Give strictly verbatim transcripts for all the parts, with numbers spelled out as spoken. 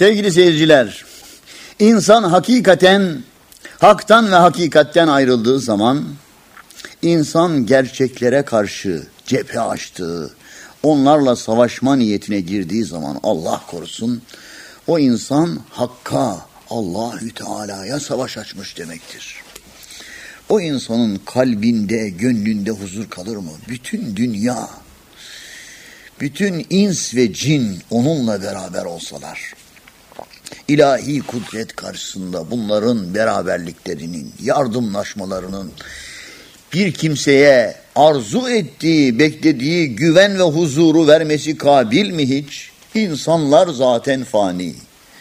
Sevgili seyirciler, insan hakikaten, haktan ve hakikatten ayrıldığı zaman, insan gerçeklere karşı cephe açtığı, onlarla savaşma niyetine girdiği zaman Allah korusun, o insan Hakk'a, Allahü Teala'ya savaş açmış demektir. O insanın kalbinde, gönlünde huzur kalır mı? Bütün dünya, bütün ins ve cin onunla beraber olsalar, ilahi kudret karşısında bunların beraberliklerinin, yardımlaşmalarının bir kimseye arzu ettiği, beklediği güven ve huzuru vermesi kabil mi hiç? İnsanlar zaten fani.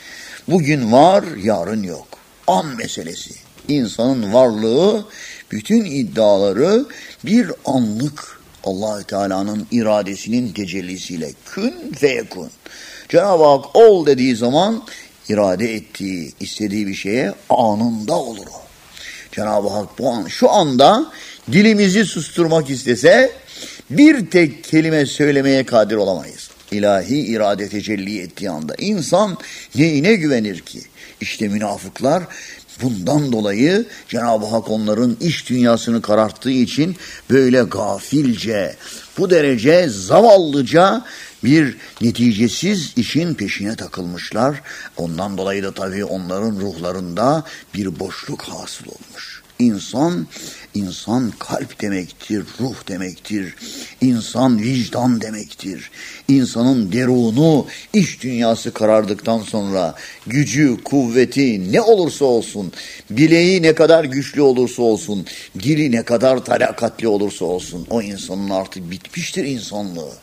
Bugün var, yarın yok. An meselesi. İnsanın varlığı, bütün iddiaları bir anlık Allah-u Teala'nın iradesinin tecellisiyle kün feyekun. Cenab-ı Hak ol dediği zaman irade ettiği, istediği bir şeye anında olur o. Cenab-ı Hak bu an, şu anda dilimizi susturmak istese bir tek kelime söylemeye kadir olamayız. İlahi irade tecelli ettiği anda insan neyine güvenir ki? İşte münafıklar bundan dolayı Cenab-ı Hak onların iç dünyasını kararttığı için böyle gafilce, bu derece zavallıca bir neticesiz işin peşine takılmışlar. Ondan dolayı da tabii onların ruhlarında bir boşluk hasıl olmuş. İnsan, insan kalp demektir, ruh demektir. İnsan vicdan demektir. İnsanın derunu, iç dünyası karardıktan sonra gücü, kuvveti ne olursa olsun, bileği ne kadar güçlü olursa olsun, dili ne kadar talakatli olursa olsun, o insanın artık bitmiştir insanlığı.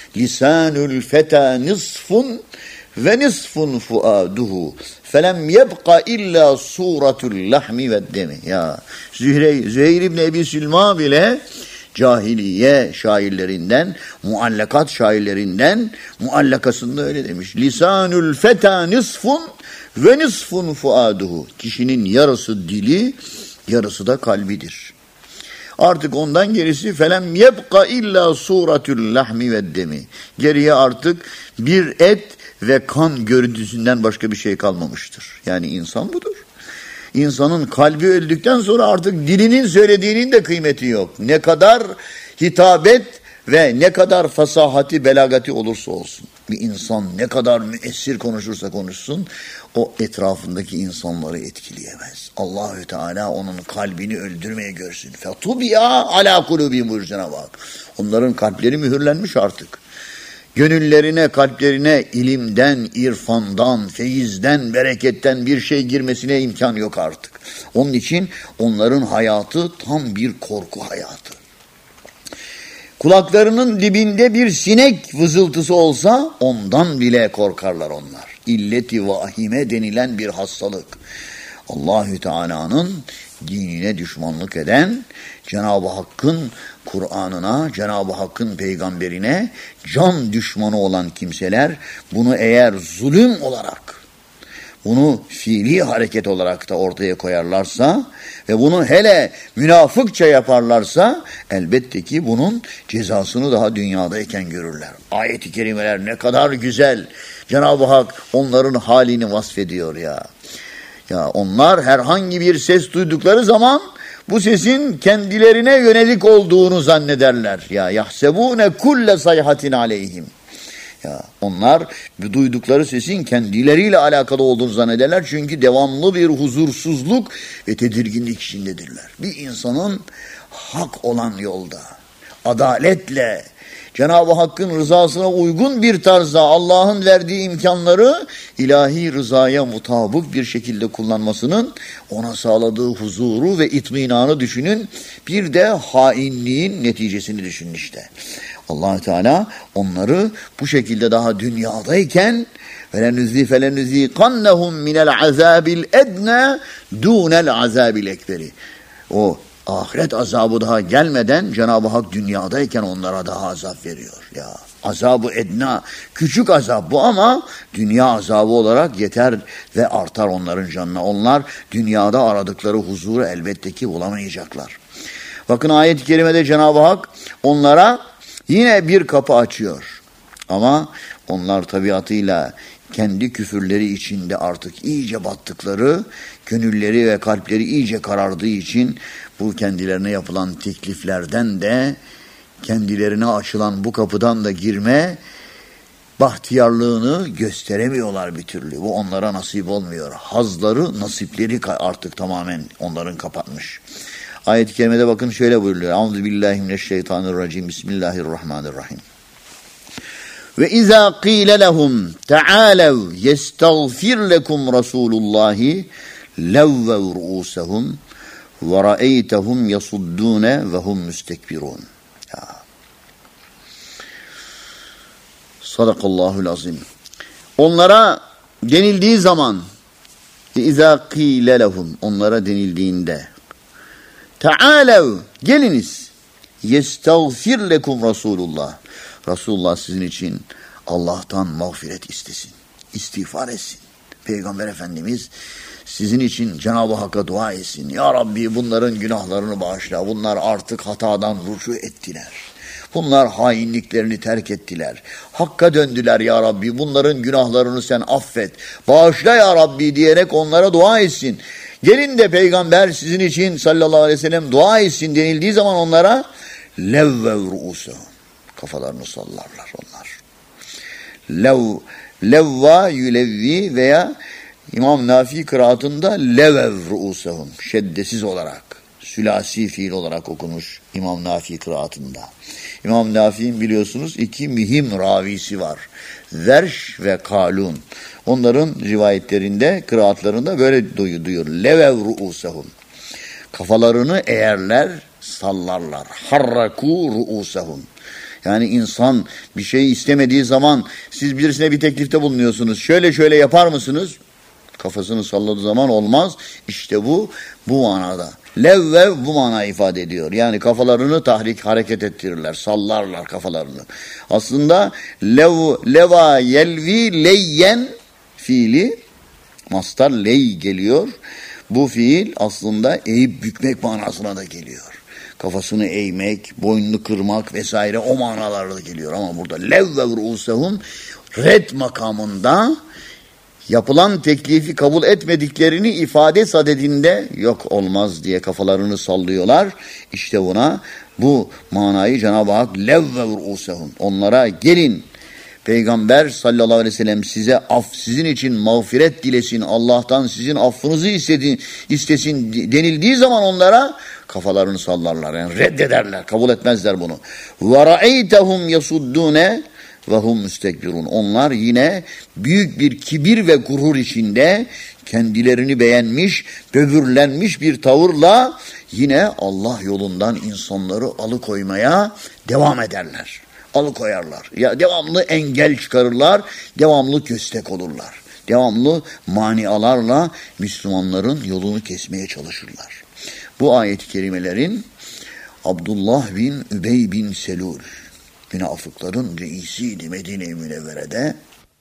Lisanul feta nisfun ve nisfun fuaduhu felem yebqa illa suratul lahmi ve demi. Ya Zühre, Züheyr İbni Ebi Sülma bile cahiliye şairlerinden, muallakat şairlerinden muallakasında öyle demiş. Lisanul feta nisfun ve nisfun fuaduhu. Kişinin yarısı dili, yarısı da kalbidir. Artık ondan gerisi felem yebqa illa suratul lahmi ve demi. Geriye artık bir et ve kan görüntüsünden başka bir şey kalmamıştır. Yani insan budur. İnsanın kalbi öldükten sonra artık dilinin söylediğinin de kıymeti yok. Ne kadar hitabet ve ne kadar fasahati, belagati olursa olsun. Bir insan ne kadar müessir konuşursa konuşsun, o etrafındaki insanları etkileyemez. Allahü Teala onun kalbini öldürmeye görsün. Fetubiya ala kulubihim buyur Cenab-ı Hak. Onların kalpleri mühürlenmiş artık. Gönüllerine, kalplerine ilimden, irfandan, feyizden, bereketten bir şey girmesine imkan yok artık. Onun için onların hayatı tam bir korku hayatı. Kulaklarının dibinde bir sinek vızıltısı olsa ondan bile korkarlar onlar. İlleti vahime denilen bir hastalık. Allahü Teala'nın dinine düşmanlık eden, Cenab-ı Hakk'ın Kur'an'ına, Cenab-ı Hakk'ın peygamberine can düşmanı olan kimseler bunu eğer zulüm olarak, bunu fiili hareket olarak da ortaya koyarlarsa ve bunu hele münafıkça yaparlarsa elbette ki bunun cezasını daha dünyadayken görürler. Ayet-i kerimeler ne kadar güzel. Cenab-ı Hak onların halini vasfediyor ya. Ya onlar herhangi bir ses duydukları zaman bu sesin kendilerine yönelik olduğunu zannederler. Ya yahsebune kulle sayhatin aleyhim. Ya onlar duydukları sesin kendileriyle alakalı olduğunu zannederler. Çünkü devamlı bir huzursuzluk ve tedirginlik içindedirler. Bir insanın hak olan yolda, adaletle, Cenab-ı Hakk'ın rızasına uygun bir tarzda Allah'ın verdiği imkanları ilahi rızaya mutabık bir şekilde kullanmasının ona sağladığı huzuru ve itminanı düşünün. Bir de hainliğin neticesini düşünün işte. Allah-u Teala onları bu şekilde daha dünyadayken فَلَنُذِيقَنَّهُمْ مِنَ الْعَذَابِ الْاَدْنَى دُونَ الْعَذَابِ الْاَكْبَرِ. O ahiret azabı daha gelmeden Cenab-ı Hak dünyadayken onlara daha azap veriyor. Ya azabı edna, küçük azap bu ama dünya azabı olarak yeter ve artar onların canına. Onlar dünyada aradıkları huzuru elbette ki bulamayacaklar. Bakın ayet-i kerimede Cenab-ı Hak onlara yine bir kapı açıyor. Ama onlar tabiatıyla kendi küfürleri içinde artık iyice battıkları, gönülleri ve kalpleri iyice karardığı için bu kendilerine yapılan tekliflerden de, kendilerine açılan bu kapıdan da girme bahtiyarlığını gösteremiyorlar bir türlü. Bu onlara nasip olmuyor. Hazları, nasipleri artık tamamen onların kapatmış. Ayet-i kerimede bakın şöyle buyuruyor. Euzubillahimineşşeytanirracim. Bismillahirrahmanirrahim. Ve izâ qîle lehum teâlev yestağfir lekum rasûlullâhi levvev ru'ûsehum ve ra'eytehum yasuddûne ve hum müstekbirûn. Ya. Sadakallahul azim. Onlara denildiği zaman izâ qîle lehum, onlara denildiğinde teâlev, geliniz, yestağfir lekum Resulullah. Resulullah sizin için Allah'tan mağfiret istesin, istiğfar etsin. Peygamber Efendimiz sizin için Cenab-ı Hakk'a dua etsin. Ya Rabbi bunların günahlarını bağışla. Bunlar artık hatadan rücu ettiler. Bunlar hainliklerini terk ettiler. Hakka döndüler ya Rabbi. Bunların günahlarını sen affet. Bağışla ya Rabbi diyerek onlara dua etsin. Gelin de Peygamber sizin için sallallahu aleyhi ve sellem dua etsin denildiği zaman onlara levvev ru'usehum, kafalarını sallarlar onlar. Lev, levva yülevvi veya İmam Nafi kıraatında levev ru'usehum, şeddesiz olarak, sülasi fiil olarak okunmuş İmam Nafi kıraatında. İmam Nafi'nin biliyorsunuz iki mühim ravisi var. Verş ve Kalun. Onların rivayetlerinde, kıraatlarında böyle duyuyor. Levev ru'usehum. Kafalarını eğerler, sallarlar. Harraku ru'usehum. Yani insan bir şey istemediği zaman siz birisine bir teklifte bulunuyorsunuz. Şöyle şöyle yapar mısınız? Kafasını salladığı zaman olmaz. İşte bu bu manada. Levvev bu manayı ifade ediyor. Yani kafalarını tahrik, hareket ettirirler, sallarlar kafalarını. Aslında lev, leva yelvi leyyen fiili, mastar ley geliyor. Bu fiil aslında eğip bükmek manasına da geliyor. Kafasını eğmek, boynunu kırmak vesaire o manalarla geliyor. Ama burada levvev ru'usehum red makamında yapılan teklifi kabul etmediklerini ifade sadedinde yok olmaz diye kafalarını sallıyorlar. İşte buna bu manayı Cenab-ı Hak levvev ru'usehum, onlara gelin Peygamber sallallahu aleyhi ve sellem size af, sizin için mağfiret dilesin, Allah'tan sizin affınızı istedin, istesin denildiği zaman onlara kafalarını sallarlar. Yani reddederler, kabul etmezler bunu. Ve ra'eytehum yasuddune ve hum müstekbirun. Onlar yine büyük bir kibir ve gurur içinde kendilerini beğenmiş, böbürlenmiş bir tavırla yine Allah yolundan insanları alıkoymaya devam ederler. Alıkoyarlar. Ya devamlı engel çıkarırlar, devamlı köstek olurlar. Devamlı manialarla Müslümanların yolunu kesmeye çalışırlar. Bu ayet-i kerimelerin Abdullah bin Übey bin Selul, münafıkların reisiydi Medine-i Münevvere'de,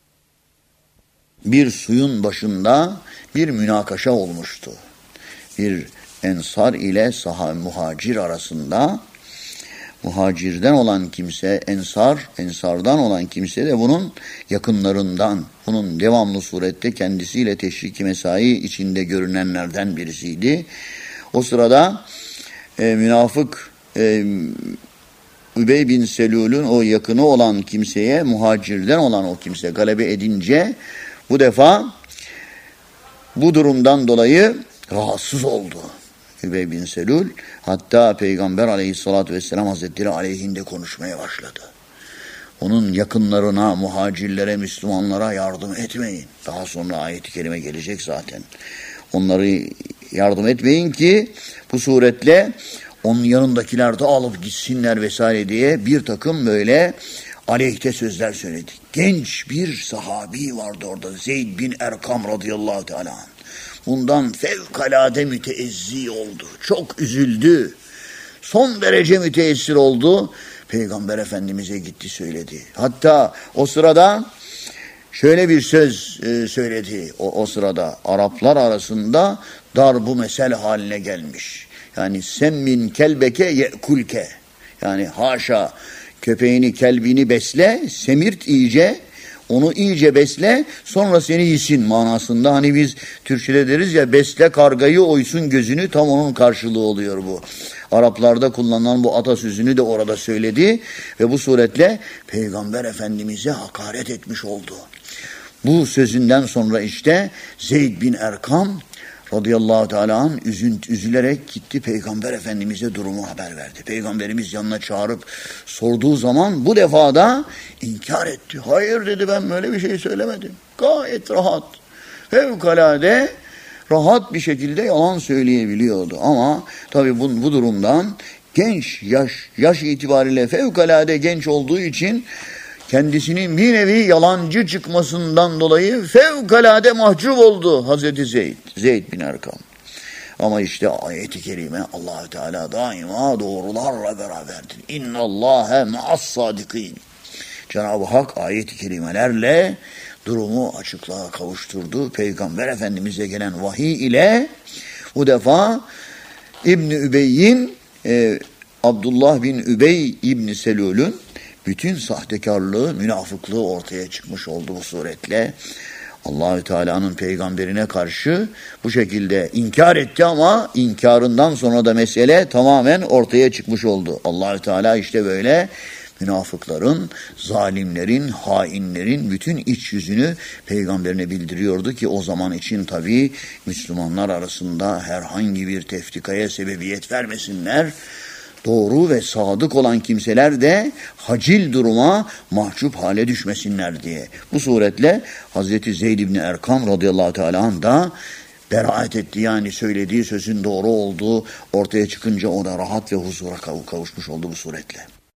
bir suyun başında bir münakaşa olmuştu. Bir ensar ile sahabe muhacir arasında, muhacirden olan kimse ensar, ensardan olan kimse de bunun yakınlarından, bunun devamlı surette kendisiyle teşriki mesai içinde görünenlerden birisiydi. O sırada e, münafık e, Übey bin Selul'ün o yakını olan kimseye, muhacirden olan o kimse galebe edince bu defa bu durumdan dolayı rahatsız oldu Übey bin Selul. Hatta Peygamber aleyhissalatü vesselam hazretleri aleyhinde konuşmaya başladı. Onun yakınlarına, muhacirlere, Müslümanlara yardım etmeyin. Daha sonra ayet-i kerime gelecek zaten. Onları yardım etmeyin ki bu suretle onun yanındakiler de alıp gitsinler vesaire diye bir takım böyle aleyhte sözler söyledi. Genç bir sahabi vardı orada. Zeyd bin Erkam radıyallahu teala anh. Bundan fevkalade müteezzi oldu. Çok üzüldü. Son derece müteessir oldu. Peygamber Efendimiz'e gitti söyledi. Hatta o sırada şöyle bir söz e, söyledi. O, o sırada Araplar arasında darbu mesel haline gelmiş. Yani semmin kelbeke ye'kulke. Yani haşa köpeğini, kelbini besle, semirt iyice, Onu iyice besle, sonra seni yesin manasında. Hani biz Türkçe'de deriz ya, besle kargayı oysun gözünü, tam onun karşılığı oluyor bu. Araplarda kullanılan bu atasözünü de orada söyledi ve bu suretle Peygamber Efendimiz'e hakaret etmiş oldu. Bu sözünden sonra işte Zeyd bin Erkam radıyallahu teala anh üzün, üzülerek gitti Peygamber Efendimiz'e durumu haber verdi. Peygamberimiz yanına çağırıp sorduğu zaman bu defa da inkar etti. Hayır dedi, ben böyle bir şey söylemedim. Gayet rahat, fevkalade rahat bir şekilde yalan söyleyebiliyordu. Ama tabii bu, bu durumdan genç, yaş, yaş itibariyle fevkalade genç olduğu için kendisinin bir nevi yalancı çıkmasından dolayı fevkalade mahcup oldu Hazreti Zeyd, Zeyd bin Erkam. Ama işte ayet-i kerime Allah-u Teala daima doğrularla beraberdir. İnnallâhe ma'as-sâdikîn. Cenab-ı Hak ayet-i kerimelerle durumu açıklığa kavuşturdu. Peygamber Efendimiz'e gelen vahiy ile bu defa İbn-i Übey'in e, Abdullah bin Übey İbn Selûl'ün bütün sahtekarlığı, münafıklığı ortaya çıkmış oldu bu suretle. Allahü Teala'nın peygamberine karşı bu şekilde inkar etti ama inkarından sonra da mesele tamamen ortaya çıkmış oldu. Allahü Teala işte böyle münafıkların, zalimlerin, hainlerin bütün iç yüzünü peygamberine bildiriyordu ki o zaman için tabii Müslümanlar arasında herhangi bir tefrikaya sebebiyet vermesinler. Doğru ve sadık olan kimseler de hacil duruma, mahcup hale düşmesinler diye. Bu suretle Hazreti Zeyd ibn Erkam radıyallahu teala anh da beraat etti. Yani söylediği sözün doğru olduğu ortaya çıkınca o da rahat ve huzura kavuşmuş oldu bu suretle.